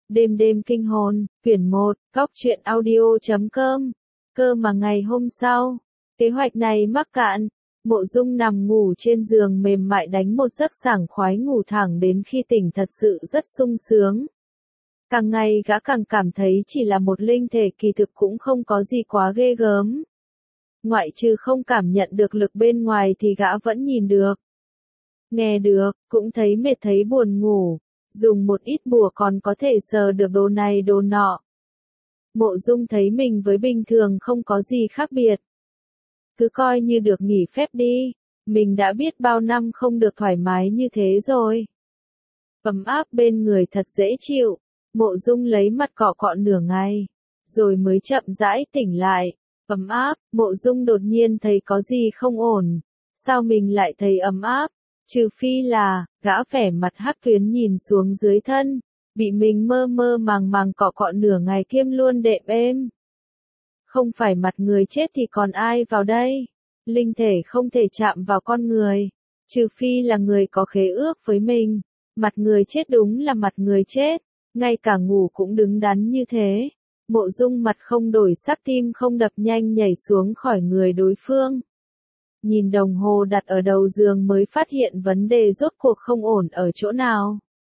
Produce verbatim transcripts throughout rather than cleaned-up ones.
Đêm đêm kinh hồn, quyển một, góc truyện audio chấm com. Cơ mà ngày hôm sau, kế hoạch này mắc cạn, Mộ Dung nằm ngủ trên giường mềm mại đánh một giấc sảng khoái ngủ thẳng đến khi tỉnh thật sự rất sung sướng. Càng ngày gã càng cảm thấy chỉ là một linh thể kỳ thực cũng không có gì quá ghê gớm. Ngoại trừ không cảm nhận được lực bên ngoài thì gã vẫn nhìn được, nghe được, cũng thấy mệt thấy buồn ngủ. Dùng một ít bùa còn có thể sờ được đồ này đồ nọ. Mộ Dung thấy mình với bình thường không có gì khác biệt. Cứ coi như được nghỉ phép đi, mình đã biết bao năm không được thoải mái như thế rồi. Ấm áp bên người thật dễ chịu, Mộ Dung lấy mặt cọ cọ nửa ngày, rồi mới chậm rãi tỉnh lại. Ấm áp, Mộ Dung đột nhiên thấy có gì không ổn, sao mình lại thấy ấm áp? Trừ phi là, gã vẻ mặt hắc tuyến nhìn xuống dưới thân, bị mình mơ mơ màng màng cọ cọ nửa ngày kiêm luôn đệm êm. Không phải mặt người chết thì còn ai vào đây? Linh thể không thể chạm vào con người, trừ phi là người có khế ước với mình. Mặt người chết đúng là mặt người chết, ngay cả ngủ cũng đứng đắn như thế. Mộ Dung mặt không đổi sắc, tim không đập nhanh nhảy xuống khỏi người đối phương. Nhìn đồng hồ đặt ở đầu giường mới phát hiện vấn đề rốt cuộc không ổn ở chỗ nào.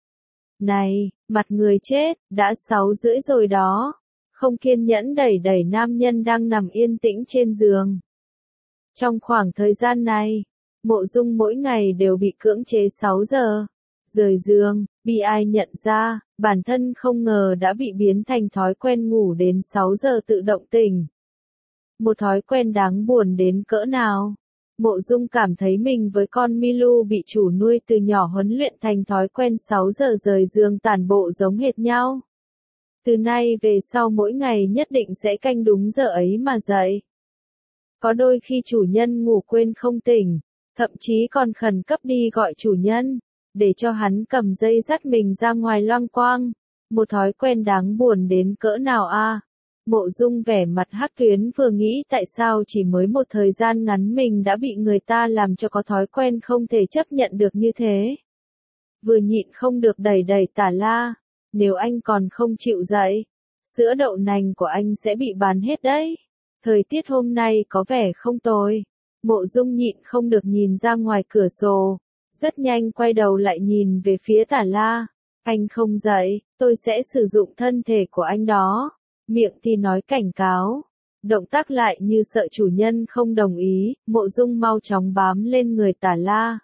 Này, mặt người chết, đã sáu rưỡi rồi đó. Không kiên nhẫn đẩy đẩy nam nhân đang nằm yên tĩnh trên giường. Trong khoảng thời gian này, Mộ Dung mỗi ngày đều bị cưỡng chế sáu giờ. Rời giường, bị ai nhận ra, bản thân không ngờ đã bị biến thành thói quen ngủ đến sáu giờ tự động tỉnh. Một thói quen đáng buồn đến cỡ nào. Mộ Dung cảm thấy mình với con Milu bị chủ nuôi từ nhỏ huấn luyện thành thói quen sáu giờ rời giường tản bộ giống hệt nhau. Từ nay về sau mỗi ngày nhất định sẽ canh đúng giờ ấy mà dậy. Có đôi khi chủ nhân ngủ quên không tỉnh, thậm chí còn khẩn cấp đi gọi chủ nhân, để cho hắn cầm dây dắt mình ra ngoài loanh quang. Một thói quen đáng buồn đến cỡ nào a? À? Mộ Dung vẻ mặt hắc tuyến vừa nghĩ tại sao chỉ mới một thời gian ngắn mình đã bị người ta làm cho có thói quen không thể chấp nhận được như thế. Vừa nhịn không được đẩy đẩy Tả La, nếu anh còn không chịu dậy, sữa đậu nành của anh sẽ bị bán hết đấy. Thời tiết hôm nay có vẻ không tồi. Mộ Dung nhịn không được nhìn ra ngoài cửa sổ, rất nhanh quay đầu lại nhìn về phía Tả La. Anh không dậy, tôi sẽ sử dụng thân thể của anh đó. Miệng thì nói cảnh cáo, động tác lại như sợ chủ nhân không đồng ý. Mộ Dung mau chóng bám lên người Tả La.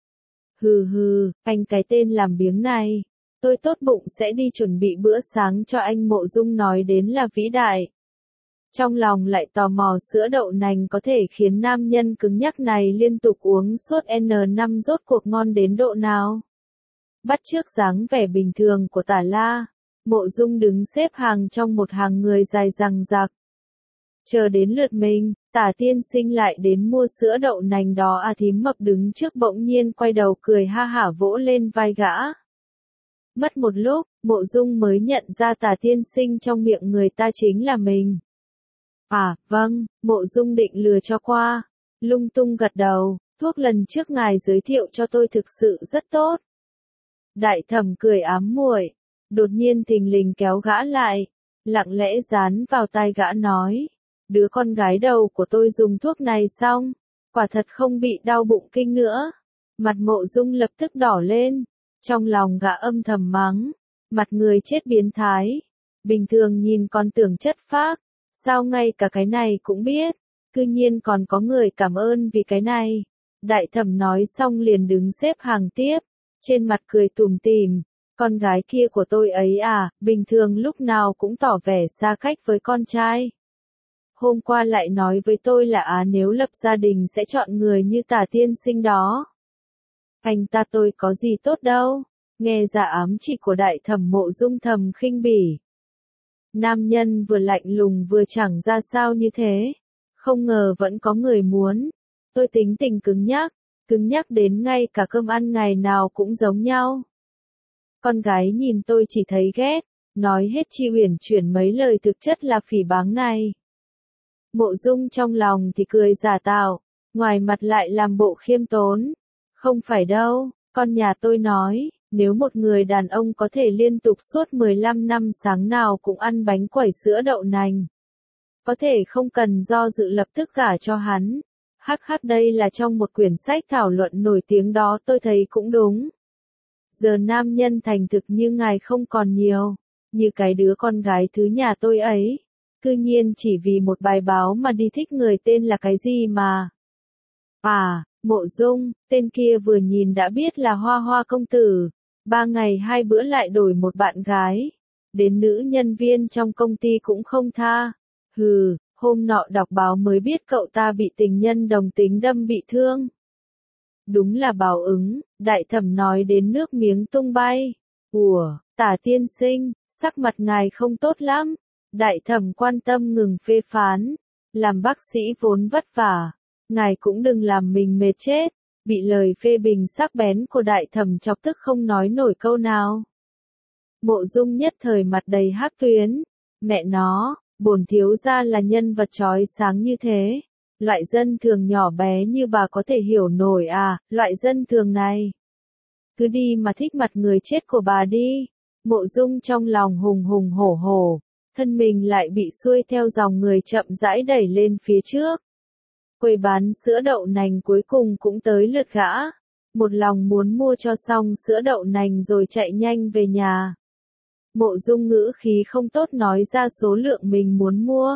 Hừ hừ, anh cái tên làm biếng này, tôi tốt bụng sẽ đi chuẩn bị bữa sáng cho anh. Mộ Dung nói đến là vĩ đại, trong lòng lại tò mò sữa đậu nành có thể khiến nam nhân cứng nhắc này liên tục uống suốt N năm rốt cuộc ngon đến độ nào. Bắt chước dáng vẻ bình thường của Tả La, Mộ Dung đứng xếp hàng trong một hàng người dài dằng dặc. Chờ đến lượt mình, Tả tiên sinh lại đến mua sữa đậu nành đó à? Thím mập đứng trước bỗng nhiên quay đầu cười ha hả vỗ lên vai gã. Mất một lúc, Mộ Dung mới nhận ra Tả tiên sinh trong miệng người ta chính là mình. À, vâng, Mộ Dung định lừa cho qua, lung tung gật đầu, thuốc lần trước ngài giới thiệu cho tôi thực sự rất tốt. Đại thẩm cười ám muội, đột nhiên thình lình kéo gã lại, lặng lẽ dán vào tai gã nói, đứa con gái đầu của tôi dùng thuốc này xong, quả thật không bị đau bụng kinh nữa. Mặt Mộ Dung lập tức đỏ lên, trong lòng gã âm thầm mắng, mặt người chết biến thái, bình thường nhìn còn tưởng chất phác, sao ngay cả cái này cũng biết, cư nhiên còn có người cảm ơn vì cái này. Đại thẩm nói xong liền đứng xếp hàng tiếp, trên mặt cười tủm tỉm. Con gái kia của tôi ấy à, bình thường lúc nào cũng tỏ vẻ xa cách với con trai. Hôm qua lại nói với tôi là à nếu lập gia đình sẽ chọn người như Tả tiên sinh đó. Anh ta tôi có gì tốt đâu. Nghe ra ám chỉ của đại thẩm, Mộ Dung thầm khinh bỉ. Nam nhân vừa lạnh lùng vừa chẳng ra sao như thế. Không ngờ vẫn có người muốn. Tôi tính tình cứng nhắc, cứng nhắc đến ngay cả cơm ăn ngày nào cũng giống nhau. Con gái nhìn tôi chỉ thấy ghét, nói hết chi uyển chuyển mấy lời thực chất là phỉ báng này. Mộ Dung trong lòng thì cười giả tạo, ngoài mặt lại làm bộ khiêm tốn. Không phải đâu, con nhà tôi nói, Nếu một người đàn ông có thể liên tục suốt mười lăm năm sáng nào cũng ăn bánh quẩy sữa đậu nành, có thể không cần do dự lập tức gả cho hắn. Hắc hắc, đây là trong một quyển sách thảo luận nổi tiếng đó, tôi thấy cũng đúng. Giờ nam nhân thành thực như ngài không còn nhiều, như cái đứa con gái thứ nhà tôi ấy. Cư nhiên chỉ vì một bài báo mà đi thích người tên là cái gì mà. À, Mộ Dung, tên kia vừa nhìn đã biết là Hoa Hoa công tử. Ba ngày hai bữa lại đổi một bạn gái. Đến nữ nhân viên trong công ty cũng không tha. Hừ, hôm nọ đọc báo mới biết cậu ta bị tình nhân đồng tính đâm bị thương. Đúng là báo ứng, đại thẩm nói đến nước miếng tung bay. Ủa, Tả tiên sinh, sắc mặt ngài không tốt lắm. Đại thẩm quan tâm ngừng phê phán. Làm bác sĩ vốn vất vả. Ngài cũng đừng làm mình mệt chết. Bị lời phê bình sắc bén của đại thẩm chọc tức không nói nổi câu nào. Mộ Dung nhất thời mặt đầy hắc tuyến. Mẹ nó, bổn thiếu gia là nhân vật chói sáng như thế. Loại dân thường nhỏ bé như bà có thể hiểu nổi à, loại dân thường này. Cứ đi mà thích mặt người chết của bà đi. Mộ Dung trong lòng hùng hùng hổ hổ, thân mình lại bị xuôi theo dòng người chậm rãi đẩy lên phía trước. Quầy bán sữa đậu nành cuối cùng cũng tới lượt gã. Một lòng muốn mua cho xong sữa đậu nành rồi chạy nhanh về nhà. Mộ Dung ngữ khí không tốt nói ra số lượng mình muốn mua.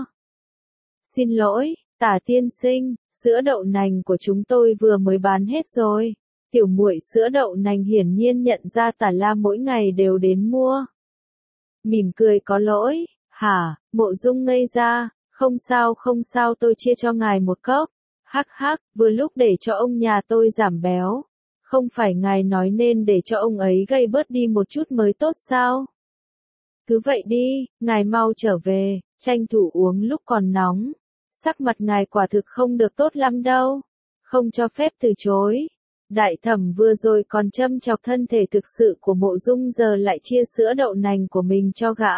Xin lỗi, Tả tiên sinh, sữa đậu nành của chúng tôi vừa mới bán hết rồi. Tiểu muội sữa đậu nành hiển nhiên nhận ra Tả La mỗi ngày đều đến mua. Mỉm cười có lỗi, hả, Mộ Dung ngây ra, không sao không sao, tôi chia cho ngài một cốc. Hắc hắc, vừa lúc để cho ông nhà tôi giảm béo. Không phải ngài nói nên để cho ông ấy gầy bớt đi một chút mới tốt sao? Cứ vậy đi, ngài mau trở về, tranh thủ uống lúc còn nóng. Sắc mặt ngài quả thực không được tốt lắm đâu. Không cho phép từ chối. Đại thẩm vừa rồi còn châm chọc thân thể thực sự của Mộ Dung, giờ lại chia sữa đậu nành của mình cho gã.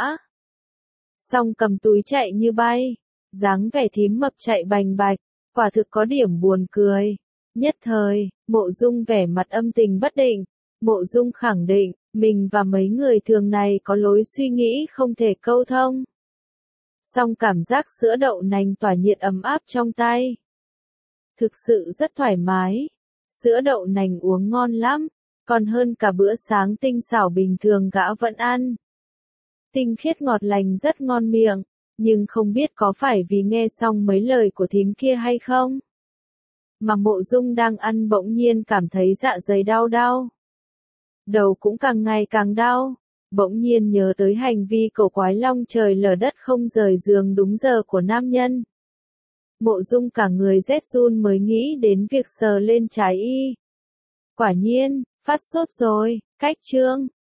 Xong cầm túi chạy như bay. Dáng vẻ thím mập chạy bành bạch. Quả thực có điểm buồn cười. Nhất thời, Mộ Dung vẻ mặt âm tình bất định. Mộ Dung khẳng định, mình và mấy người thường này có lối suy nghĩ không thể câu thông. Song cảm giác sữa đậu nành tỏa nhiệt ấm áp trong tay. Thực sự rất thoải mái. Sữa đậu nành uống ngon lắm, còn hơn cả bữa sáng tinh xảo bình thường gã vẫn ăn. Tinh khiết ngọt lành rất ngon miệng, nhưng không biết có phải vì nghe xong mấy lời của thím kia hay không? Mà Mộ Dung đang ăn bỗng nhiên cảm thấy dạ dày đau đau. Đầu cũng càng ngày càng đau, bỗng nhiên nhớ tới hành vi cổ quái long trời lở đất không rời giường đúng giờ của nam nhân. Mộ Dung cả người rét run mới nghĩ đến việc sờ lên trái y. Quả nhiên, phát sốt rồi, cách chương.